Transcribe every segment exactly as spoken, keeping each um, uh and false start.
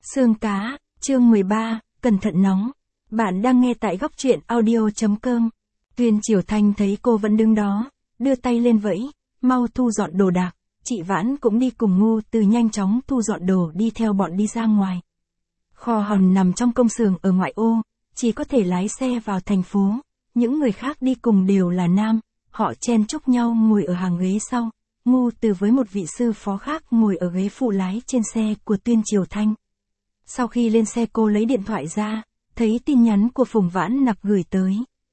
Xương cá, chương mười ba, cẩn thận nóng. Bạn đang nghe tại góc truyện audio.com. Tuyên Triều Thanh thấy cô vẫn đứng đó, đưa tay lên vẫy, mau thu dọn đồ đạc. Chị Vãn cũng đi cùng Ngu Từ nhanh chóng thu dọn đồ đi theo bọn đi ra ngoài. Kho hàng nằm trong công xưởng ở ngoại ô, chỉ có thể lái xe vào thành phố. Những người khác đi cùng đều là nam, họ chen chúc nhau ngồi ở hàng ghế sau. Ngu Từ với một vị sư phó khác ngồi ở ghế phụ lái trên xe của Tuyên Triều Thanh. Sau khi lên xe cô lấy điện thoại ra, thấy tin nhắn của Phùng Vãn Nặc gửi tới.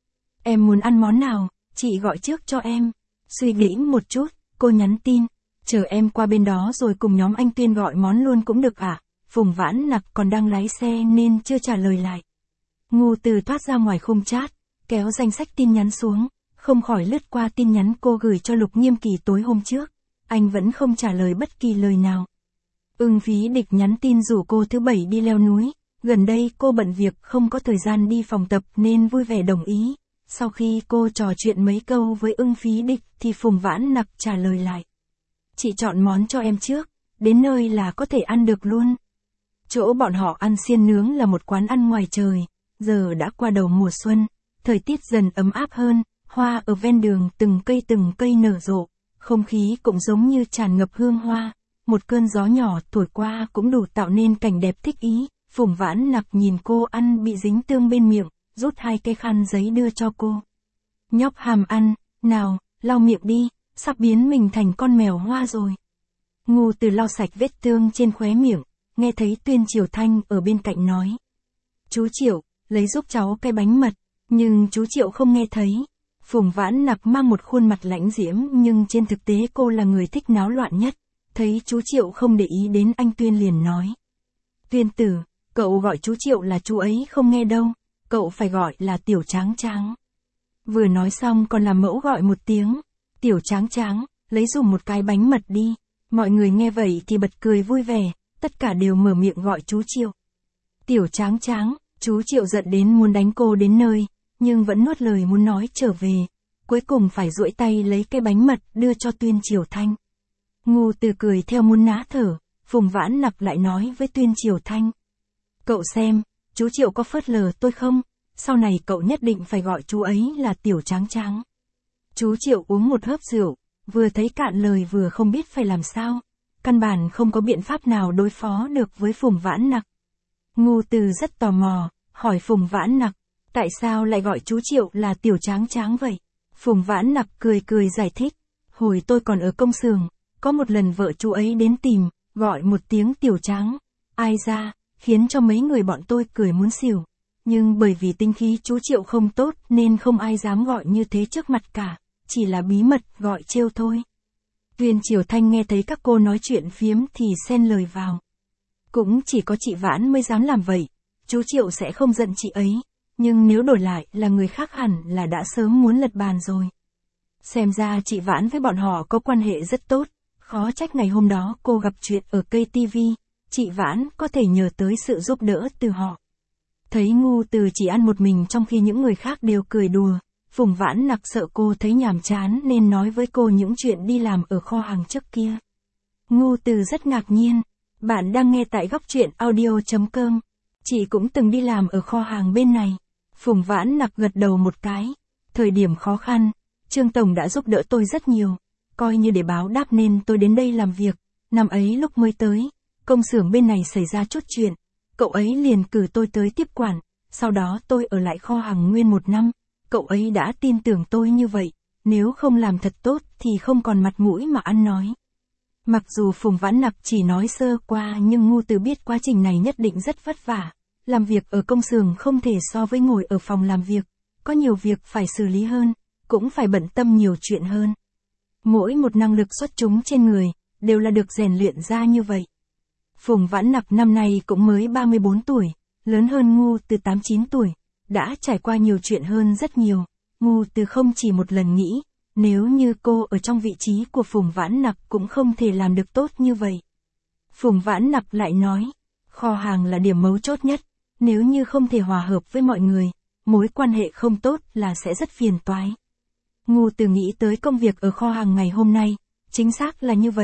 Em muốn ăn món nào, chị gọi trước cho em. Suy nghĩ một chút, cô nhắn tin. Chờ em qua bên đó rồi cùng nhóm anh Tuyên gọi món luôn cũng được ạ. À? Phùng Vãn Nặc còn đang lái xe nên chưa trả lời lại. Ngu Từ thoát ra ngoài khung chat, kéo danh sách tin nhắn xuống, không khỏi lướt qua tin nhắn cô gửi cho Lục Nghiêm Kỳ tối hôm trước. Anh vẫn không trả lời bất kỳ lời nào. Ưng Phí Địch nhắn tin rủ cô thứ bảy đi leo núi, gần đây cô bận việc không có thời gian đi phòng tập nên vui vẻ đồng ý. Sau khi cô trò chuyện mấy câu với Ưng Phí Địch thì Phùng Vãn Nặc trả lời lại. Chị chọn món cho em trước, đến nơi là có thể ăn được luôn. Chỗ bọn họ ăn xiên nướng là một quán ăn ngoài trời, giờ đã qua đầu mùa xuân, thời tiết dần ấm áp hơn, hoa ở ven đường từng cây từng cây nở rộ, không khí cũng giống như tràn ngập hương hoa. Một cơn gió nhỏ thổi qua cũng đủ tạo nên cảnh đẹp thích ý. Phùng Vãn Nặc nhìn cô ăn bị dính tương bên miệng, rút hai cái khăn giấy đưa cho cô. Nhóc hàm ăn, nào, lau miệng đi, sắp biến mình thành con mèo hoa rồi. Ngu Từ lau sạch vết tương trên khóe miệng, nghe thấy Tuyên Triều Thanh ở bên cạnh nói. Chú Triệu, lấy giúp cháu cái bánh mật, nhưng chú Triệu không nghe thấy. Phùng Vãn Nặc mang một khuôn mặt lãnh diễm nhưng trên thực tế cô là người thích náo loạn nhất. Thấy chú Triệu không để ý đến anh Tuyên liền nói. Tuyên tử, cậu gọi chú Triệu là chú ấy không nghe đâu, cậu phải gọi là Tiểu Tráng Tráng. Vừa nói xong còn làm mẫu gọi một tiếng. Tiểu Tráng Tráng, lấy dùm một cái bánh mật đi. Mọi người nghe vậy thì bật cười vui vẻ, tất cả đều mở miệng gọi chú Triệu. Tiểu Tráng Tráng, chú Triệu giận đến muốn đánh cô đến nơi, nhưng vẫn nuốt lời muốn nói trở về. Cuối cùng phải duỗi tay lấy cái bánh mật đưa cho Tuyên Triều Thanh. Ngu Từ cười theo muốn ná thở, Phùng Vãn Nặc lại nói với Tuyên Triều Thanh. Cậu xem, chú Triệu có phớt lờ tôi không? Sau này cậu nhất định phải gọi chú ấy là Tiểu Tráng Tráng. Chú Triệu uống một hớp rượu, vừa thấy cạn lời vừa không biết phải làm sao. Căn bản không có biện pháp nào đối phó được với Phùng Vãn Nặc. Ngu Từ rất tò mò, hỏi Phùng Vãn Nặc, tại sao lại gọi chú Triệu là Tiểu Tráng Tráng vậy? Phùng Vãn Nặc cười cười giải thích, hồi tôi còn ở công xưởng. Có một lần vợ chú ấy đến tìm, gọi một tiếng Tiểu Tráng, ai ra, khiến cho mấy người bọn tôi cười muốn xỉu. Nhưng bởi vì tinh khí chú Triệu không tốt nên không ai dám gọi như thế trước mặt cả, chỉ là bí mật gọi trêu thôi. Tuyên Triều Thanh nghe thấy các cô nói chuyện phiếm thì xen lời vào. Cũng chỉ có chị Vãn mới dám làm vậy, chú Triệu sẽ không giận chị ấy, nhưng nếu đổi lại là người khác hẳn là đã sớm muốn lật bàn rồi. Xem ra chị Vãn với bọn họ có quan hệ rất tốt. Khó trách ngày hôm đó cô gặp chuyện ở cây tivi, chị Vãn có thể nhờ tới sự giúp đỡ từ họ. Thấy Ngu Từ chỉ ăn một mình trong khi những người khác đều cười đùa, Phùng Vãn Nặc sợ cô thấy nhàm chán nên nói với cô những chuyện đi làm ở kho hàng trước kia. Ngu Từ rất ngạc nhiên, bạn đang nghe tại góc truyện audio.com. Chị cũng từng đi làm ở kho hàng bên này. Phùng Vãn Nặc gật đầu một cái. Thời điểm khó khăn, Trương Tổng đã giúp đỡ tôi rất nhiều. Coi như để báo đáp nên tôi đến đây làm việc. Năm ấy lúc mới tới, công xưởng bên này xảy ra chút chuyện. Cậu ấy liền cử tôi tới tiếp quản. Sau đó tôi ở lại kho hàng nguyên một năm. Cậu ấy đã tin tưởng tôi như vậy. Nếu không làm thật tốt thì không còn mặt mũi mà ăn nói. Mặc dù Phùng Vãn Nặc chỉ nói sơ qua nhưng Ngu Từ biết quá trình này nhất định rất vất vả. Làm việc ở công xưởng không thể so với ngồi ở phòng làm việc. Có nhiều việc phải xử lý hơn, cũng phải bận tâm nhiều chuyện hơn. Mỗi một năng lực xuất chúng trên người, đều là được rèn luyện ra như vậy. Phùng Vãn Nặc năm nay cũng mới ba mươi bốn tuổi, lớn hơn Ngu Từ tám chín tuổi, đã trải qua nhiều chuyện hơn rất nhiều. Ngu Từ không chỉ một lần nghĩ, nếu như cô ở trong vị trí của Phùng Vãn Nặc cũng không thể làm được tốt như vậy. Phùng Vãn Nặc lại nói, kho hàng là điểm mấu chốt nhất, nếu như không thể hòa hợp với mọi người, mối quan hệ không tốt là sẽ rất phiền toái. Ngu Từ nghĩ tới công việc ở kho hàng ngày hôm nay, chính xác là như vậy,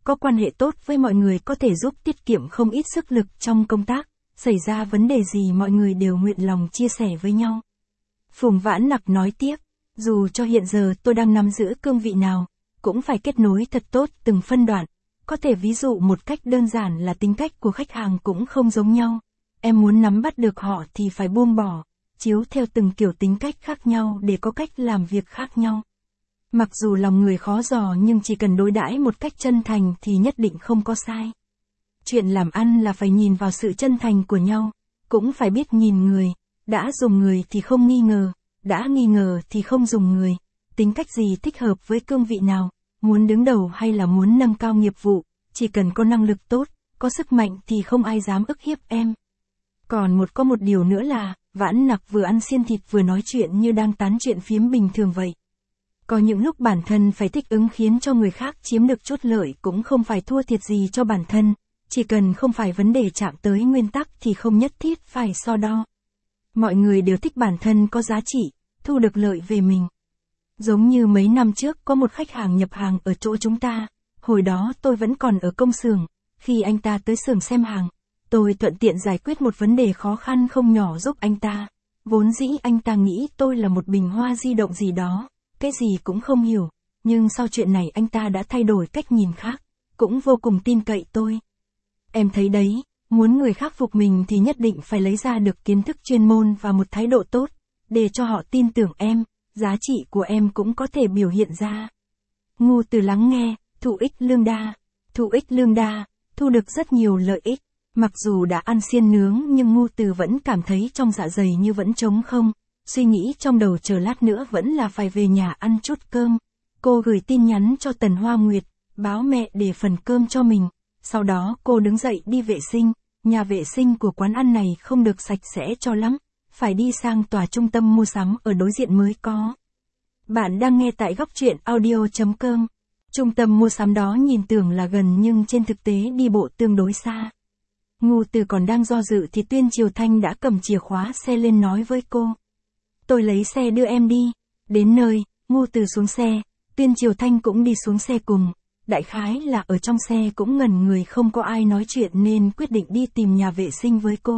có quan hệ tốt với mọi người có thể giúp tiết kiệm không ít sức lực trong công tác, xảy ra vấn đề gì mọi người đều nguyện lòng chia sẻ với nhau. Phùng Vãn Nặc nói tiếp, dù cho hiện giờ tôi đang nắm giữ cương vị nào, cũng phải kết nối thật tốt từng phân đoạn, có thể ví dụ một cách đơn giản là tính cách của khách hàng cũng không giống nhau. Em muốn nắm bắt được họ thì phải buông bỏ, chiếu theo từng kiểu tính cách khác nhau để có cách làm việc khác nhau. Mặc dù lòng người khó dò nhưng chỉ cần đối đãi một cách chân thành thì nhất định không có sai. Chuyện làm ăn là phải nhìn vào sự chân thành của nhau, cũng phải biết nhìn người, đã dùng người thì không nghi ngờ, đã nghi ngờ thì không dùng người, tính cách gì thích hợp với cương vị nào, muốn đứng đầu hay là muốn nâng cao nghiệp vụ, chỉ cần có năng lực tốt, có sức mạnh thì không ai dám ức hiếp em. Còn một có một điều nữa là, Vãn Nặc vừa ăn xiên thịt vừa nói chuyện như đang tán chuyện phiếm bình thường vậy. Có những lúc bản thân phải thích ứng khiến cho người khác chiếm được chút lợi cũng không phải thua thiệt gì cho bản thân, chỉ cần không phải vấn đề chạm tới nguyên tắc thì không nhất thiết phải so đo. Mọi người đều thích bản thân có giá trị, thu được lợi về mình. Giống như mấy năm trước có một khách hàng nhập hàng ở chỗ chúng ta, hồi đó tôi vẫn còn ở công xưởng, khi anh ta tới xưởng xem hàng, tôi thuận tiện giải quyết một vấn đề khó khăn không nhỏ giúp anh ta. Vốn dĩ anh ta nghĩ tôi là một bình hoa di động gì đó, cái gì cũng không hiểu, nhưng sau chuyện này anh ta đã thay đổi cách nhìn khác, cũng vô cùng tin cậy tôi. Em thấy đấy, muốn người khác phục mình thì nhất định phải lấy ra được kiến thức chuyên môn và một thái độ tốt, để cho họ tin tưởng em, giá trị của em cũng có thể biểu hiện ra. Ngu Từ lắng nghe, thụ ích lương đa, thụ ích lương đa, thu được rất nhiều lợi ích. Mặc dù đã ăn xiên nướng nhưng Ngu Từ vẫn cảm thấy trong dạ dày như vẫn trống không, suy nghĩ trong đầu chờ lát nữa vẫn là phải về nhà ăn chút cơm. Cô gửi tin nhắn cho Tần Hoa Nguyệt, báo mẹ để phần cơm cho mình. Sau đó cô đứng dậy đi vệ sinh, nhà vệ sinh của quán ăn này không được sạch sẽ cho lắm, phải đi sang tòa trung tâm mua sắm ở đối diện mới có. Bạn đang nghe tại góc truyện audio chấm com. Trung tâm mua sắm đó nhìn tưởng là gần nhưng trên thực tế đi bộ tương đối xa. Ngu Từ còn đang do dự thì Tuyên Triều Thanh đã cầm chìa khóa xe lên nói với cô. Tôi lấy xe đưa em đi. Đến nơi, Ngu Từ xuống xe, Tuyên Triều Thanh cũng đi xuống xe cùng. Đại khái là ở trong xe cũng ngần người không có ai nói chuyện nên quyết định đi tìm nhà vệ sinh với cô.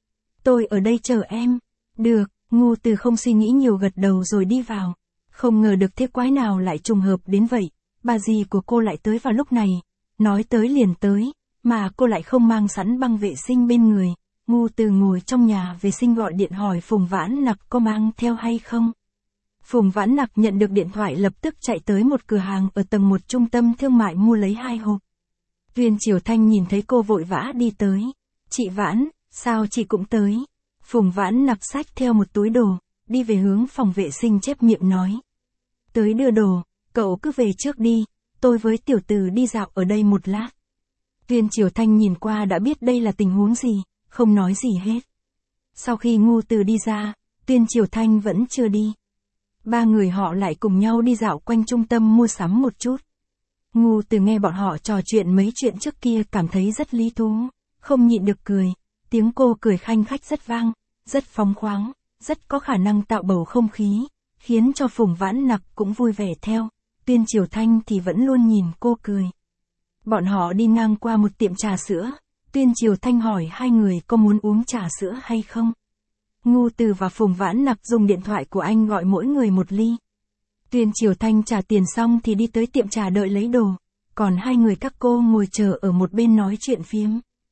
Tôi ở đây chờ em. Được, Ngu Từ không suy nghĩ nhiều gật đầu rồi đi vào. Không ngờ được thế quái nào lại trùng hợp đến vậy, bà dì của cô lại tới vào lúc này. Nói tới liền tới, mà cô lại không mang sẵn băng vệ sinh bên người. Ngu Từ ngồi trong nhà vệ sinh gọi điện hỏi Phùng Vãn Nặc có mang theo hay không. Phùng Vãn Nặc nhận được điện thoại lập tức chạy tới một cửa hàng ở tầng một trung tâm thương mại mua lấy hai hộp. Tuyên Triều Thanh nhìn thấy cô vội vã đi tới. Chị Vãn, sao chị cũng tới? Phùng Vãn Nặc xách theo một túi đồ, đi về hướng phòng vệ sinh chép miệng nói. Tới đưa đồ, cậu cứ về trước đi, tôi với tiểu tử đi dạo ở đây một lát. Tuyên Triều Thanh nhìn qua đã biết đây là tình huống gì, không nói gì hết. Sau khi Ngu Từ đi ra, Tuyên Triều Thanh vẫn chưa đi. Ba người họ lại cùng nhau đi dạo quanh trung tâm mua sắm một chút. Ngu Từ nghe bọn họ trò chuyện mấy chuyện trước kia cảm thấy rất lý thú, không nhịn được cười. Tiếng cô cười khanh khách rất vang, rất phóng khoáng, rất có khả năng tạo bầu không khí, khiến cho Phùng Vãn Nặc cũng vui vẻ theo. Tuyên Triều Thanh thì vẫn luôn nhìn cô cười. Bọn họ đi ngang qua một tiệm trà sữa, Tuyên Triều Thanh hỏi hai người có muốn uống trà sữa hay không. Ngu Từ và Phùng Vãn Nặc dùng điện thoại của anh gọi mỗi người một ly. Tuyên Triều Thanh trả tiền xong thì đi tới tiệm trà đợi lấy đồ, còn hai người các cô ngồi chờ ở một bên nói chuyện phiếm.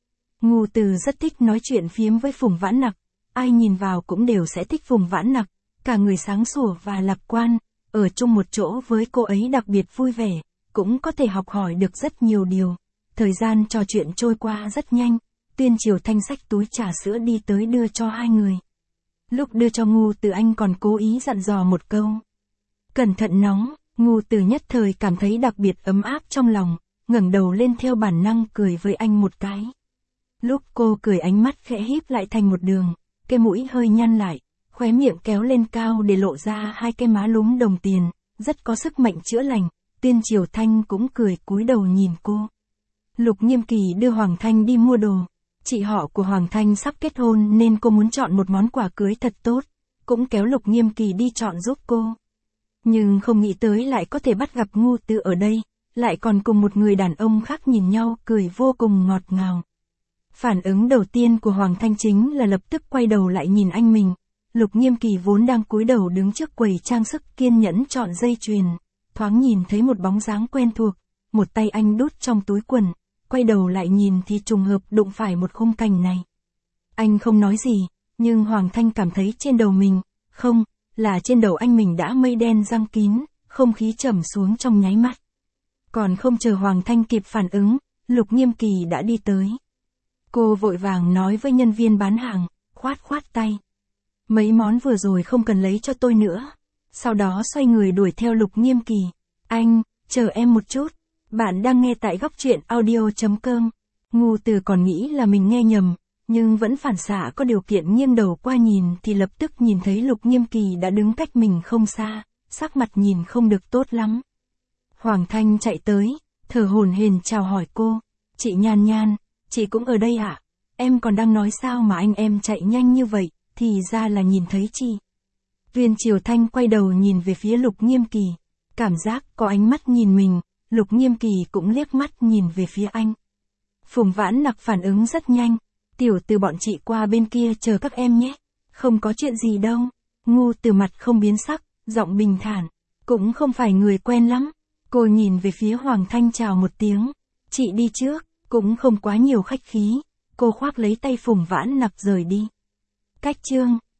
Ngu Từ rất thích nói chuyện phiếm với Phùng Vãn Nặc, ai nhìn vào cũng đều sẽ thích Phùng Vãn Nặc, cả người sáng sủa và lạc quan, ở chung một chỗ với cô ấy đặc biệt vui vẻ, cũng có thể học hỏi được rất nhiều điều. Thời gian trò chuyện trôi qua rất nhanh, Tuyên Triều Thanh xách túi trà sữa đi tới đưa cho hai người. Lúc đưa cho Ngu Từ anh còn cố ý dặn dò một câu. Cẩn thận nóng, Ngu Từ nhất thời cảm thấy đặc biệt ấm áp trong lòng, ngẩng đầu lên theo bản năng cười với anh một cái. Lúc cô cười ánh mắt khẽ híp lại thành một đường, cái mũi hơi nhăn lại, khóe miệng kéo lên cao để lộ ra hai cái má lúm đồng tiền, rất có sức mạnh chữa lành. Tuyên Triều Thanh cũng cười cúi đầu nhìn cô. Lục Nghiêm Kỳ đưa Hoàng Thanh đi mua đồ. Chị họ của Hoàng Thanh sắp kết hôn nên cô muốn chọn một món quà cưới thật tốt, cũng kéo Lục Nghiêm Kỳ đi chọn giúp cô. Nhưng không nghĩ tới lại có thể bắt gặp Ngu Từ ở đây, lại còn cùng một người đàn ông khác nhìn nhau cười vô cùng ngọt ngào. Phản ứng đầu tiên của Hoàng Thanh chính là lập tức quay đầu lại nhìn anh mình. Lục Nghiêm Kỳ vốn đang cúi đầu đứng trước quầy trang sức kiên nhẫn chọn dây chuyền, thoáng nhìn thấy một bóng dáng quen thuộc, một tay anh đút trong túi quần, quay đầu lại nhìn thì trùng hợp đụng phải một khung cảnh này. Anh không nói gì, nhưng Hoàng Thanh cảm thấy trên đầu mình, không, là trên đầu anh mình đã mây đen giăng kín, không khí trầm xuống trong nháy mắt. Còn không chờ Hoàng Thanh kịp phản ứng, Lục Nghiêm Kỳ đã đi tới. Cô vội vàng nói với nhân viên bán hàng, khoát khoát tay. Mấy món vừa rồi không cần lấy cho tôi nữa. Sau đó xoay người đuổi theo Lục Nghiêm Kỳ. Anh, chờ em một chút. Bạn đang nghe tại góc truyện audio.com. Ngu Từ còn nghĩ là mình nghe nhầm, nhưng vẫn phản xạ có điều kiện nghiêng đầu qua nhìn thì lập tức nhìn thấy Lục Nghiêm Kỳ đã đứng cách mình không xa, sắc mặt nhìn không được tốt lắm. Hoàng Thanh chạy tới, thở hổn hển chào hỏi cô. Chị Nhan Nhan, chị cũng ở đây ạ? Em còn đang nói sao mà anh em chạy nhanh như vậy, thì ra là nhìn thấy chị. Viên Triều Thanh quay đầu nhìn về phía Lục Nghiêm Kỳ, cảm giác có ánh mắt nhìn mình, Lục Nghiêm Kỳ cũng liếc mắt nhìn về phía anh. Phùng Vãn Nặc phản ứng rất nhanh, tiểu Từ bọn chị qua bên kia chờ các em nhé, không có chuyện gì đâu. Ngu Từ mặt không biến sắc, giọng bình thản, cũng không phải người quen lắm. Cô nhìn về phía Hoàng Thanh chào một tiếng, chị đi trước, cũng không quá nhiều khách khí, cô khoác lấy tay Phùng Vãn Nặc rời đi. Cách chương